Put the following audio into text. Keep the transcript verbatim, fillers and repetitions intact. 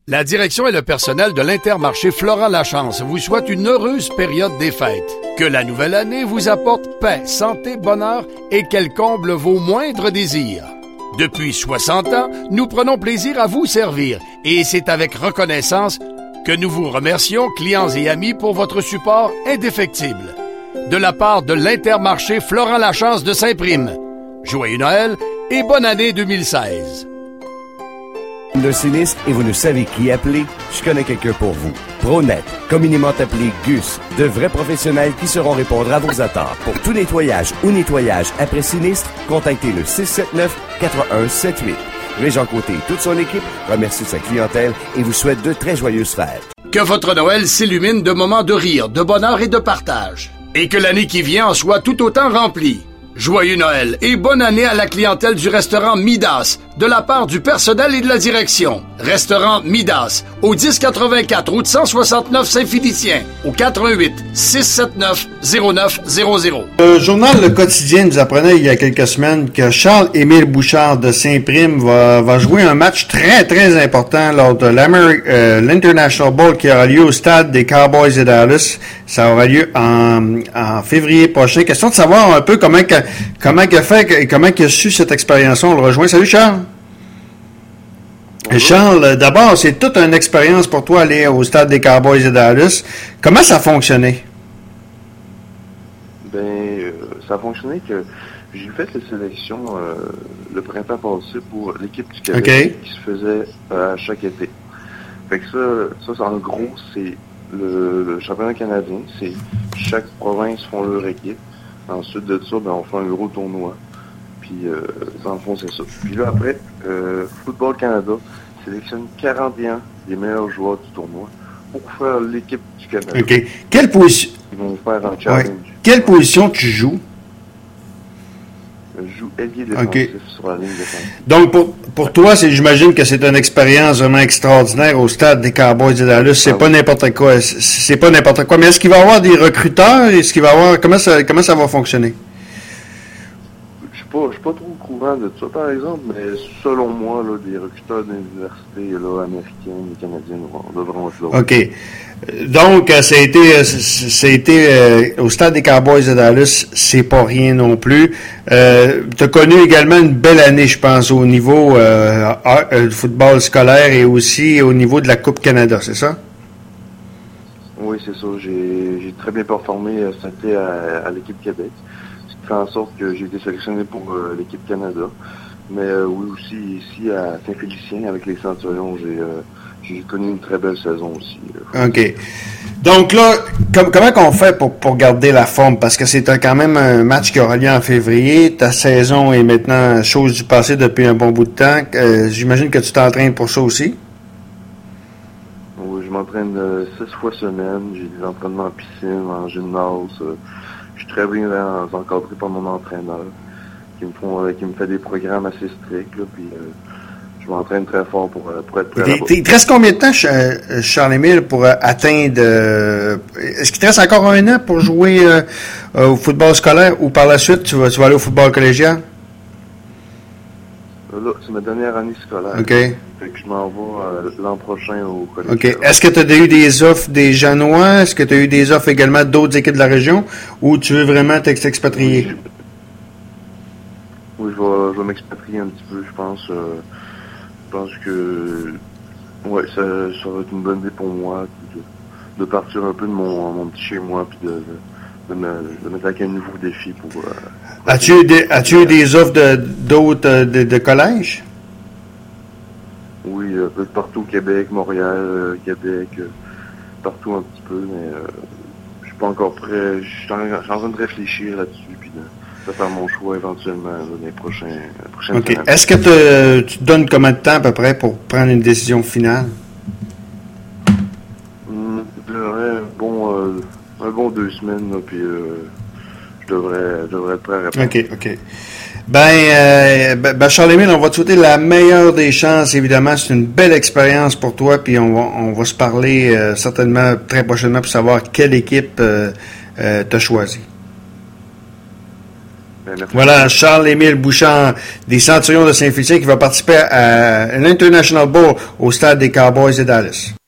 La direction et le personnel de l'Intermarché Florent-Lachance vous souhaitent une heureuse période des fêtes. Que la nouvelle année vous apporte paix, santé, bonheur et qu'elle comble vos moindres désirs. Depuis soixante ans, nous prenons plaisir à vous servir et c'est avec reconnaissance que nous vous remercions, clients et amis, pour votre support indéfectible. De la part de l'Intermarché Florent-Lachance de Saint-Prime. Joyeux Noël et bonne année deux mille seize. De sinistre et vous ne savez qui appeler? Je connais quelqu'un pour vous. ProNet, communément appelé Gus, de vrais professionnels qui sauront répondre à vos attentes. Pour tout nettoyage ou nettoyage après sinistre, contactez le six sept neuf, quatre un sept huit. Régent Côté et toute son équipe remercie sa clientèle et vous souhaite de très joyeuses fêtes. Que votre Noël s'illumine de moments de rire, de bonheur et de partage. Et que l'année qui vient en soit tout autant remplie. Joyeux Noël et bonne année à la clientèle du restaurant Midas, de la part du personnel et de la direction. Restaurant Midas, au dix quatre-vingt-quatre, route cent soixante-neuf Saint-Félicien, au quatre un huit, six sept neuf, zéro neuf zéro zéro. Le journal Le Quotidien nous apprenait il y a quelques semaines que Charles-Émile Bouchard de Saint-Prime va, va jouer un match très, très important lors de euh, l'International Bowl qui aura lieu au stade des Cowboys de Dallas. Ça aura lieu en, en février prochain. Question de savoir un peu comment que, comment il a fait, comment il a su cette expérience-là. On le rejoint. Salut Charles! Charles, d'abord, c'est toute une expérience pour toi aller au stade des Cowboys de Dallas. Comment ça a fonctionné? Ben, euh, ça a fonctionné que j'ai fait la sélection euh, le printemps passé pour l'équipe du Québec okay. qui se faisait euh, chaque été. Fait que ça, ça en gros, c'est le, le championnat canadien. C'est chaque province font leur équipe. Ensuite de ça, ben, on fait un gros tournoi. Puis, euh, dans le fond, c'est ça. Puis là, après, euh, Football Canada sélectionne quarante et un des meilleurs joueurs du tournoi pour faire l'équipe du Canada. OK. Quelle position... Ils vont faire un challenge. Ouais. Quelle position tu joues? Je joue ailier défensif okay. sur la ligne défensive. Donc, pour, pour toi, c'est, j'imagine que c'est une expérience vraiment extraordinaire au stade des Cowboys de Dallas. C'est ah, pas oui. n'importe quoi. C'est, c'est pas n'importe quoi. Mais est-ce qu'il va y avoir des recruteurs? Est-ce qu'il va y avoir... Comment ça, comment ça va fonctionner? Je ne suis pas trop au courant de ça, par exemple, mais selon moi, là, des recruteurs d'université là, américaines et canadiennes devront être là. OK. Donc, ça a été, ça a été euh, au stade des Cowboys de Dallas, c'est pas rien non plus. Euh, tu as connu également une belle année, je pense, au niveau euh, euh, football scolaire et aussi au niveau de la Coupe Canada, c'est ça? Oui, c'est ça. J'ai, j'ai très bien performé cet été à, à l'équipe Québec. Fait en sorte que j'ai été sélectionné pour euh, l'équipe Canada. Mais euh, oui, aussi ici à Saint-Félicien, avec les Centurions, j'ai, euh, j'ai connu une très belle saison aussi. Euh. OK. Donc là, com- comment qu'on fait pour, pour garder la forme? Parce que c'est un, quand même un match qui aura lieu en février. Ta saison est maintenant chose du passé depuis un bon bout de temps. Euh, j'imagine que tu t'entraînes pour ça aussi? Oui, je m'entraîne euh, six fois semaine. J'ai des entraînements en piscine, en gymnase. Euh, Je suis très bien encadré par mon entraîneur qui me font, qui me fait des programmes assez stricts, là, puis euh, je m'entraîne très fort pour, pour être prêt. Il te reste combien de temps, Charles-Émile, pour euh, atteindre... Euh, est-ce qu'il te reste encore un an pour jouer euh, au football scolaire ou par la suite, tu vas, tu vas aller au football collégial? Là, c'est ma dernière année scolaire. OK. Fait que je m'en vais euh, l'an prochain au collège. OK. Est-ce que tu as eu des offres des Janois? Est-ce que tu as eu des offres également d'autres équipes de la région? Ou tu veux vraiment t'expatrier? Oui, oui je, vais, je vais m'expatrier un petit peu, je pense. Euh, je pense que ouais, ça, ça va être une bonne idée pour moi de, de partir un peu de mon, mon petit chez-moi puis de, de, de, me, de m'attaquer à un nouveau défi pour... Euh, As-tu eu des, as-tu eu des offres de, d'autres de, de collèges? Oui, un peu partout au Québec, Montréal, euh, Québec, euh, partout un petit peu, mais euh, je suis pas encore prêt. Je suis en, en train de réfléchir là-dessus, puis de, de faire mon choix éventuellement là, dans les prochains, les prochaines OK. semaines. Est-ce que te, tu te donnes combien de temps à peu près pour prendre une décision finale? Hum, je dirais un bon, euh, un bon deux semaines, là, puis euh, je devrais, je devrais être prêt à répondre. OK, OK. Ben, euh, ben, ben Charles-Émile, on va te souhaiter la meilleure des chances, évidemment. C'est une belle expérience pour toi, puis on va, on va se parler euh, certainement très prochainement pour savoir quelle équipe euh, euh, t'as choisi. Voilà, Charles-Émile Bouchard des Centurions de Saint-Félicien qui va participer à l'International Bowl au stade des Cowboys de Dallas.